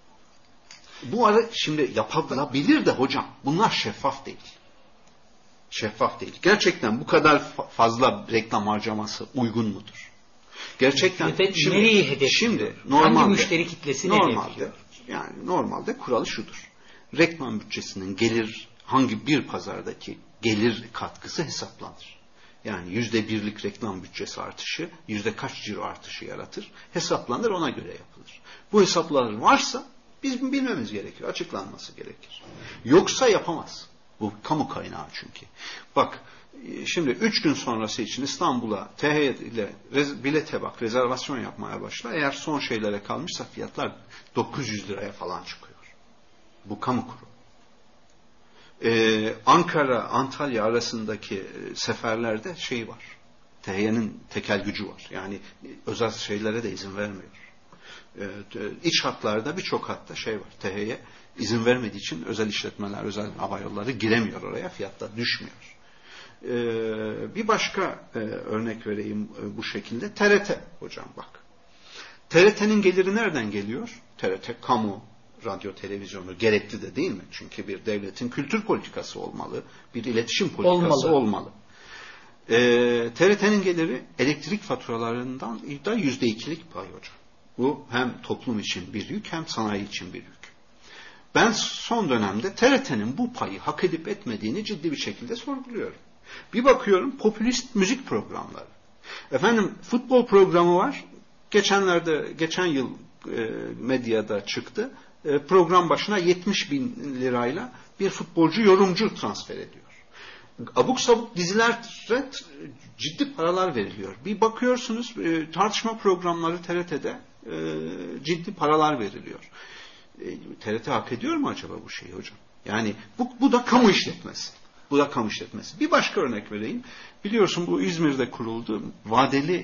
şimdi yapılabilir de hocam bunlar şeffaf değil. Şeffaf değil. Gerçekten bu kadar fazla reklam harcaması uygun mudur? Gerçekten nereyi hedefliyor? Hangi müşteri kitlesini hedefliyor? Yani normalde kuralı şudur. Reklam bütçesinin hangi bir pazardaki gelir katkısı hesaplanır. Yani %1'lik reklam bütçesi artışı, kaç ciro artışı yaratır, hesaplanır, ona göre yapılır. Bu hesaplar varsa biz bilmemiz gerekir, açıklanması gerekir. Yoksa yapamaz. Bu kamu kaynağı çünkü. Bak Şimdi 3 gün sonrası için İstanbul'a THY ile bilete bak, rezervasyon yapmaya başla. Eğer son şeylere kalmışsa fiyatlar 900 liraya falan çıkıyor. Bu kamu kurumu. Ankara, Antalya arasındaki seferlerde şey var. THY'nin tekel gücü var. Yani özel şeylere de izin vermiyor. İç hatlarda birçok hatta şey var. THY izin vermediği için özel işletmeler, özel hava yolları giremiyor oraya. Fiyatlar düşmüyor. Bir başka örnek vereyim bu şekilde. TRT hocam bak. TRT'nin geliri nereden geliyor? TRT kamu, radyo, televizyonu gerekli de değil mi? Çünkü bir devletin kültür politikası olmalı. Bir iletişim politikası olmalı. TRT'nin geliri elektrik faturalarından da %2'lik pay hocam. Bu hem toplum için bir yük hem sanayi için bir yük. Ben son dönemde TRT'nin bu payı hak edip etmediğini ciddi bir şekilde sorguluyorum. Bir bakıyorum popülist müzik programları. Efendim futbol programı var. Geçen yıl medyada çıktı. Program başına 70 bin lirayla bir futbolcu yorumcu transfer ediyor. Abuk sabuk dizilere ciddi paralar veriliyor. Bir bakıyorsunuz tartışma programları TRT'de ciddi paralar veriliyor. TRT hak ediyor mu acaba bu şeyi hocam? Yani bu da kamu işletmesi. Bu da kamu işletmesi. Bir başka örnek vereyim. Biliyorsun bu İzmir'de kuruldu. Vadeli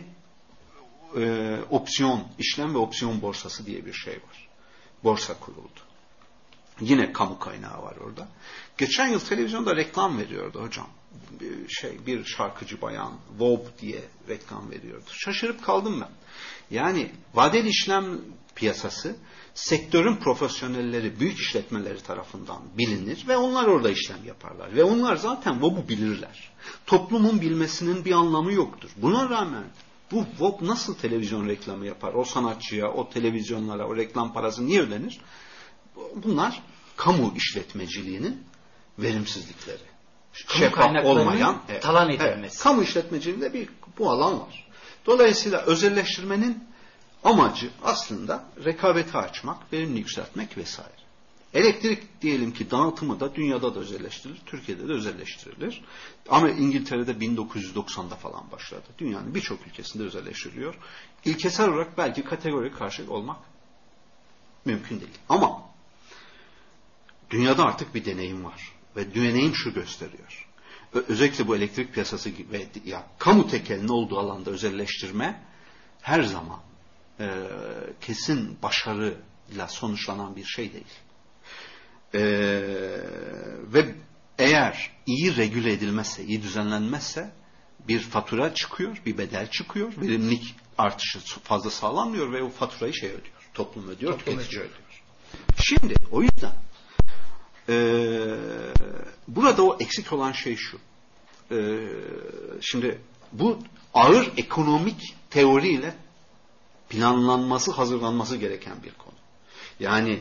opsiyon, işlem ve opsiyon borsası diye bir şey var. Borsa kuruldu. Yine kamu kaynağı var orada. Geçen yıl televizyonda reklam veriyordu hocam. Bir şarkıcı bayan Vob diye reklam veriyordu. Şaşırıp kaldım ben. Yani vadeli işlem piyasası sektörün profesyonelleri, büyük işletmeleri tarafından bilinir ve onlar orada işlem yaparlar. Ve onlar zaten Vob'u bilirler. Toplumun bilmesinin bir anlamı yoktur. Buna rağmen bu Vob nasıl televizyon reklamı yapar? O sanatçıya, o televizyonlara, o reklam parası niye ödenir? Bunlar kamu işletmeciliğinin verimsizlikleri. Şeffaf olmayan talan edilmesi. Kamu işletmeciliğinde bu alan var. Dolayısıyla özelleştirmenin amacı aslında rekabeti açmak, verimini yükseltmek vesaire. Elektrik diyelim ki dağıtımı da dünyada da özelleştirilir, Türkiye'de de özelleştirilir. Ama İngiltere'de 1990'da falan başladı. Dünyanın birçok ülkesinde özelleştiriliyor. İlkesel olarak belki kategorik karşı olmak mümkün değil. Ama dünyada artık bir deneyim var. Ve deneyim şu gösteriyor. Özellikle bu elektrik piyasası ve kamu tekelinin olduğu alanda özelleştirme her zaman kesin başarıyla sonuçlanan bir şey değil. Ve eğer iyi regüle edilmezse, iyi düzenlenmezse bir fatura çıkıyor, bir bedel çıkıyor, verimlilik artışı fazla sağlanmıyor ve o faturayı ödüyor. Toplum ödüyor, tüketici ödüyor. Şimdi o yüzden burada o eksik olan şey şu. Şimdi bu ağır ekonomik teoriyle planlanması, hazırlanması gereken bir konu. Yani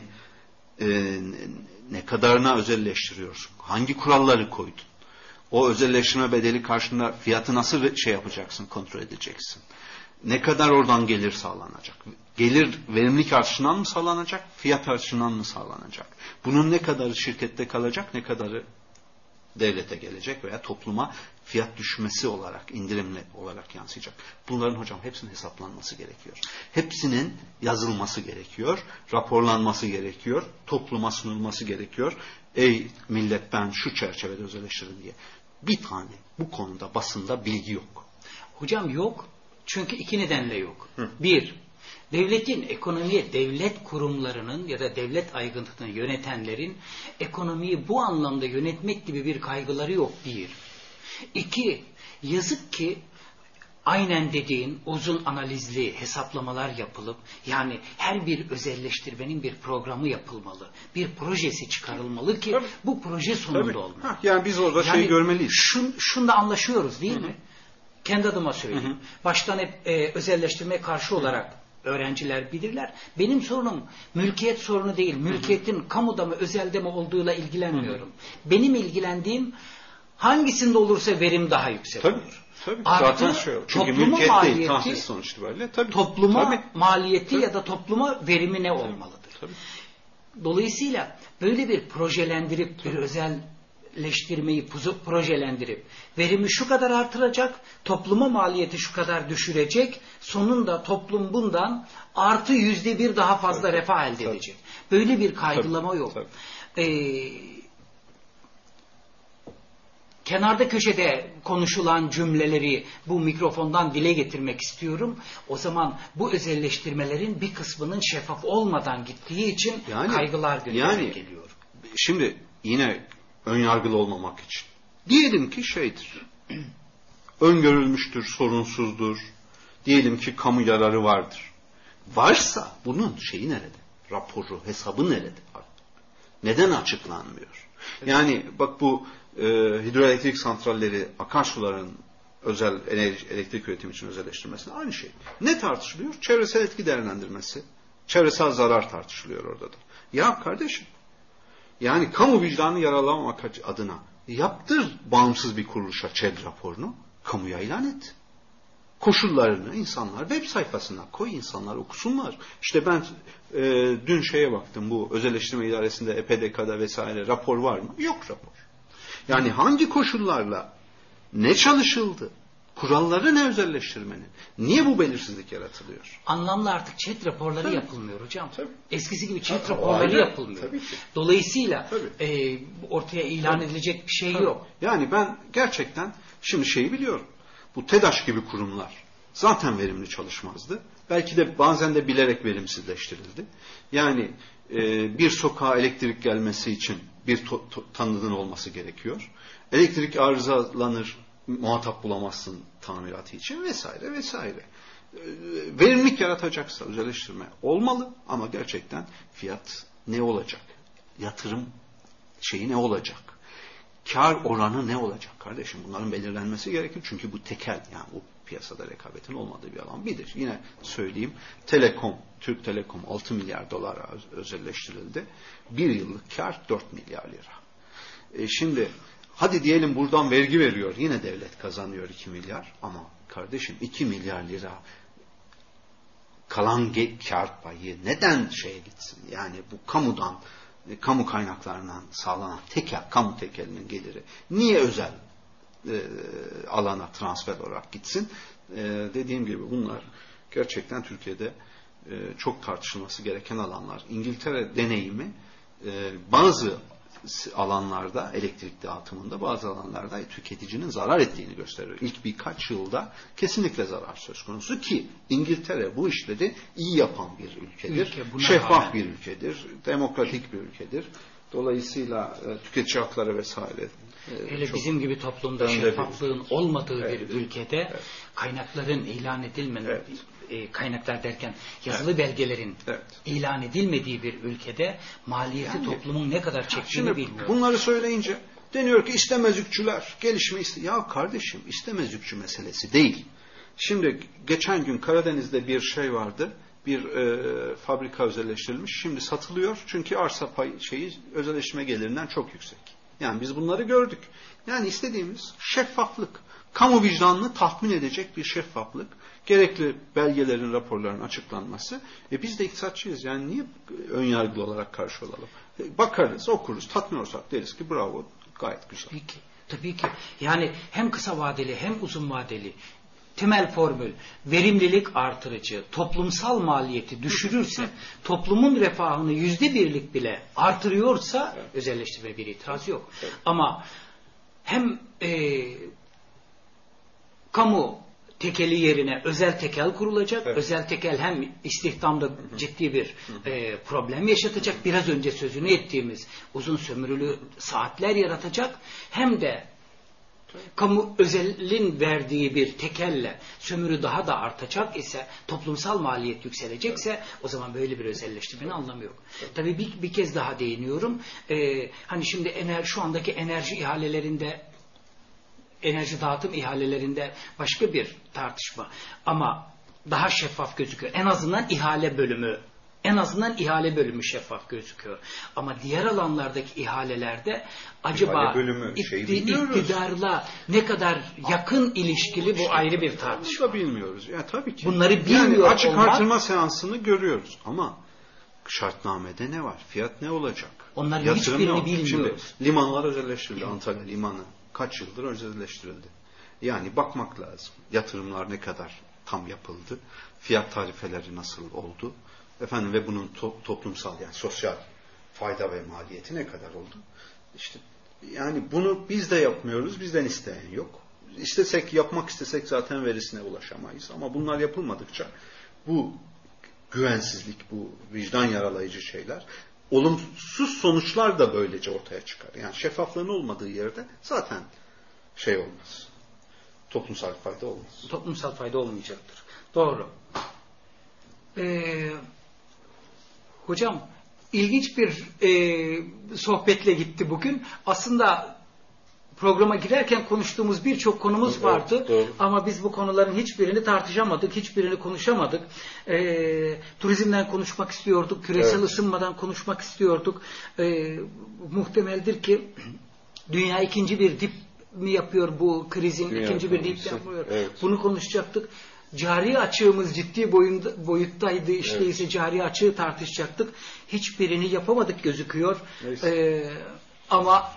ne kadarına özelleştiriyorsun? Hangi kuralları koydun? O özelleştirme bedeli karşında fiyatı nasıl yapacaksın, kontrol edeceksin? Ne kadar oradan gelir sağlanacak? Gelir verimlilik artışından mı sağlanacak, fiyat artışından mı sağlanacak? Bunun ne kadarı şirkette kalacak, ne kadarı devlete gelecek veya topluma fiyat düşmesi olarak, indirimli olarak yansıyacak. Bunların hocam hepsinin hesaplanması gerekiyor. Hepsinin yazılması gerekiyor, raporlanması gerekiyor, topluma sunulması gerekiyor. Ey millet ben şu çerçevede özelleştirin diye. Bir tane bu konuda basında bilgi yok. Hocam yok. Çünkü iki nedenle yok. Bir, devletin ekonomiye, devlet kurumlarının ya da devlet aygıtını yönetenlerin ekonomiyi bu anlamda yönetmek gibi bir kaygıları yok. Bir. İki, yazık ki aynen dediğin uzun analizli hesaplamalar yapılıp yani her bir özelleştirmenin bir programı yapılmalı. Bir projesi çıkarılmalı ki tabii, bu proje sonunda olmalı. Yani biz orada şeyi görmeliyiz. Şunda anlaşıyoruz değil mi? Kendi adıma söyleyeyim. Baştan hep özelleştirmeye karşı olarak öğrenciler bilirler. Benim sorunum mülkiyet sorunu değil. Mülkiyetin kamuda mı özelde mi olduğuyla ilgilenmiyorum. Benim ilgilendiğim hangisinde olursa verim daha yüksek olur. Tabii. Artı zaten çünkü mülkiyet değil, tahsis sonuçta böyle. Topluma maliyeti ya da topluma verimi ne olmalıdır? Tabii. Dolayısıyla böyle bir projelendirip bir özel özelleştirmeyi projelendirip verimi şu kadar artıracak, topluma maliyeti şu kadar düşürecek, sonunda toplum bundan artı %1 daha fazla refah elde edecek. Böyle bir kaygılama yok. Kenarda köşede konuşulan cümleleri bu mikrofondan dile getirmek istiyorum. O zaman bu özelleştirmelerin bir kısmının şeffaf olmadan gittiği için kaygılar gündeme geliyor. Şimdi yine önyargılı olmamak için. Diyelim ki şeydir. Öngörülmüştür, sorunsuzdur. Diyelim ki kamu yararı vardır. Varsa bunun şeyi nerede? Raporu, hesabı nerede? Neden açıklanmıyor? Yani bak bu hidroelektrik santralleri, akarsuların özel elektrik üretimi için özelleştirmesine aynı şey. Ne tartışılıyor? Çevresel etki değerlendirmesi. Çevresel zarar tartışılıyor orada da. Ya kardeşim, yani kamu vicdanını yaralamamak adına yaptır bağımsız bir kuruluşa ÇED raporunu, kamuya ilan et. Koşullarını insanlar web sayfasına koy, insanlar okusunlar. İşte ben dün şeye baktım, bu özelleştirme idaresinde EPDK'da vesaire rapor var mı? Yok rapor. Yani hangi koşullarla ne çalışıldı? Kuralları ne özelleştirmenin? Niye bu belirsizlik yaratılıyor? Anlamlı artık ÇED raporları yapılmıyor hocam. Tabii. Eskisi gibi ÇED raporları yapılmıyor. Tabii ki. Dolayısıyla ortaya ilan edilecek bir şey yok. Yani ben gerçekten şimdi şeyi biliyorum. Bu TEDAŞ gibi kurumlar zaten verimli çalışmazdı. Belki de bazen de bilerek verimsizleştirildi. Yani bir sokağa elektrik gelmesi için bir tanıdığın olması gerekiyor. Elektrik arızalanır, muhatap bulamazsın tamiratı için vesaire vesaire. Verimlilik yaratacaksa özelleştirme olmalı ama gerçekten fiyat ne olacak? Yatırım şeyi ne olacak? Kar oranı ne olacak kardeşim? Bunların belirlenmesi gerekir. Çünkü bu tekel, yani bu piyasada rekabetin olmadığı bir alan. Bilir. Yine söyleyeyim. Telekom, Türk Telekom 6 milyar dolara özelleştirildi. Bir yıllık kar 4 milyar lira. Şimdi hadi diyelim buradan vergi veriyor. Yine devlet kazanıyor 2 milyar. Ama kardeşim 2 milyar lira kalan kar payı neden şeye gitsin? Yani bu kamudan, kamu kaynaklarından sağlanan kamu tekelinin geliri niye özel alana transfer olarak gitsin? Dediğim gibi bunlar gerçekten Türkiye'de çok tartışılması gereken alanlar. İngiltere deneyimi bazı alanlarda, elektrik dağıtımında bazı alanlarda tüketicinin zarar ettiğini gösteriyor. İlk birkaç yılda kesinlikle zarar söz konusu ki İngiltere bu işleri iyi yapan bir ülkedir. Şeffaf bir ülkedir. Demokratik bir ülkedir. Dolayısıyla tüketici hakları vesaire. Hele bizim gibi toplumda şeffaflığın olmadığı bir ülkede kaynakların ilan edilmediği, kaynaklar derken yazılı belgelerin ilan edilmediği bir ülkede maliyeti toplumun ne kadar çektiğini bilmiyor. Bunları söyleyince deniyor ki istemezlikçüler gelişme ya kardeşim istemezlikçü meselesi değil. Şimdi geçen gün Karadeniz'de bir şey vardı. Bir fabrika özelleştirilmiş. Şimdi satılıyor. Çünkü arsa özelleştirme gelirinden çok yüksek. Yani biz bunları gördük. Yani istediğimiz şeffaflık. Kamu vicdanını tatmin edecek bir şeffaflık. Gerekli belgelerin, raporların açıklanması. Biz de iktisatçıyız. Yani niye önyargılı olarak karşı olalım? Bakarız, okuruz, tatmin olsak deriz ki bravo, gayet güzel. Tabii ki. Yani hem kısa vadeli hem uzun vadeli temel formül, verimlilik artırıcı, toplumsal maliyeti düşürürse, toplumun refahını %1'lik bile artırıyorsa özelleştirme bir itiraz yok. Ama hem kamu tekeli yerine özel tekel kurulacak. Özel tekel hem istihdamda ciddi bir problem yaşatacak. Biraz önce sözünü ettiğimiz uzun sömürülü saatler yaratacak. Hem de kamu özelin verdiği bir tekelle sömürü daha da artacak ise, toplumsal maliyet yükselecekse o zaman böyle bir özelleştirmenin anlamı yok. Tabii bir kez daha değiniyorum. Hani şimdi şu andaki enerji ihalelerinde, enerji dağıtım ihalelerinde başka bir tartışma. Ama daha şeffaf gözüküyor. En azından ihale bölümü şeffaf gözüküyor. Ama diğer alanlardaki ihalelerde acaba iktidarla ne kadar yakın ilişkili, bu ayrı bir tartışma. Bunu da bilmiyoruz. Ya tabii ki. Bunları bilmiyor yani açık artırma seansını görüyoruz ama şartnamede ne var? Fiyat ne olacak? Onların hiçbirini bilmiyoruz. Şimdi limanlar özelleştirildi. Antalya limanı kaç yıldır özelleştirildi. Yani bakmak lazım. Yatırımlar ne kadar tam yapıldı? Fiyat tarifeleri nasıl oldu? Efendim ve bunun toplumsal yani sosyal fayda ve maliyeti ne kadar oldu? İşte yani bunu biz de yapmıyoruz. Bizden isteyen yok. Yapmak istesek zaten verisine ulaşamayız. Ama bunlar yapılmadıkça bu güvensizlik, bu vicdan yaralayıcı şeyler, olumsuz sonuçlar da böylece ortaya çıkar. Yani şeffaflığın olmadığı yerde zaten olmaz. Toplumsal fayda olmaz. Toplumsal fayda olmayacaktır. Doğru. Hocam ilginç bir sohbetle gitti bugün. Aslında programa girerken konuştuğumuz birçok konumuz vardı. Doğru. Ama biz bu konuların hiçbirini tartışamadık, hiçbirini konuşamadık. Turizmden konuşmak istiyorduk, küresel ısınmadan konuşmak istiyorduk. Muhtemeldir ki dünya ikinci bir dip mi yapıyor bu krizin, ikinci bir dip yapıyor. Evet. Bunu konuşacaktık. Cari açığımız ciddi boyuttaydı. İşte cari açığı tartışacaktık. Hiçbirini yapamadık gözüküyor. Ama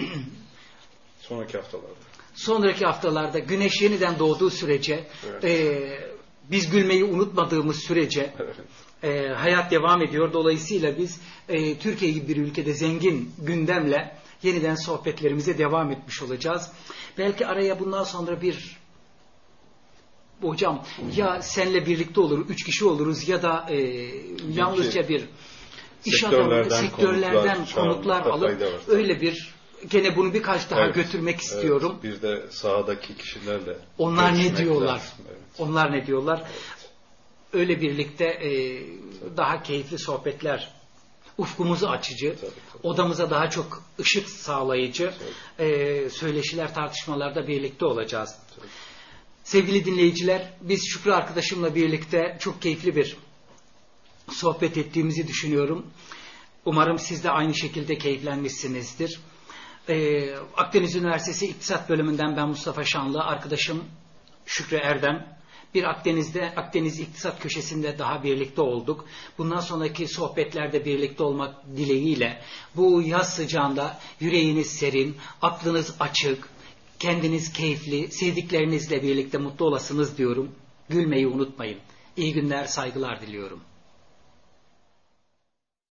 sonraki haftalarda güneş yeniden doğduğu sürece biz gülmeyi unutmadığımız sürece hayat devam ediyor. Dolayısıyla biz Türkiye gibi bir ülkede zengin gündemle yeniden sohbetlerimize devam etmiş olacağız. Belki araya bundan sonra hocam ya senle birlikte olur, 3 kişi oluruz ya da yalnızca bir iş adamı, sektörlerden konuklar alıp öyle gene bunu birkaç daha götürmek istiyorum. Bir de sahadaki kişilerle. Onlar ne diyorlar? Evet. Onlar ne diyorlar? Öyle birlikte daha keyifli sohbetler, ufkumuzu açıcı, odamıza daha çok ışık sağlayıcı söyleşiler, tartışmalarda birlikte olacağız. Sevgili dinleyiciler, biz Şükrü arkadaşımla birlikte çok keyifli bir sohbet ettiğimizi düşünüyorum. Umarım siz de aynı şekilde keyiflenmişsinizdir. Akdeniz Üniversitesi İktisat Bölümünden ben Mustafa Şanlı, arkadaşım Şükrü Erdem. Bir Akdeniz İktisat Köşesi'nde daha birlikte olduk. Bundan sonraki sohbetlerde birlikte olmak dileğiyle bu yaz sıcağında yüreğiniz serin, aklınız açık, kendiniz keyifli, sevdiklerinizle birlikte mutlu olasınız diyorum. Gülmeyi unutmayın. İyi günler, saygılar diliyorum.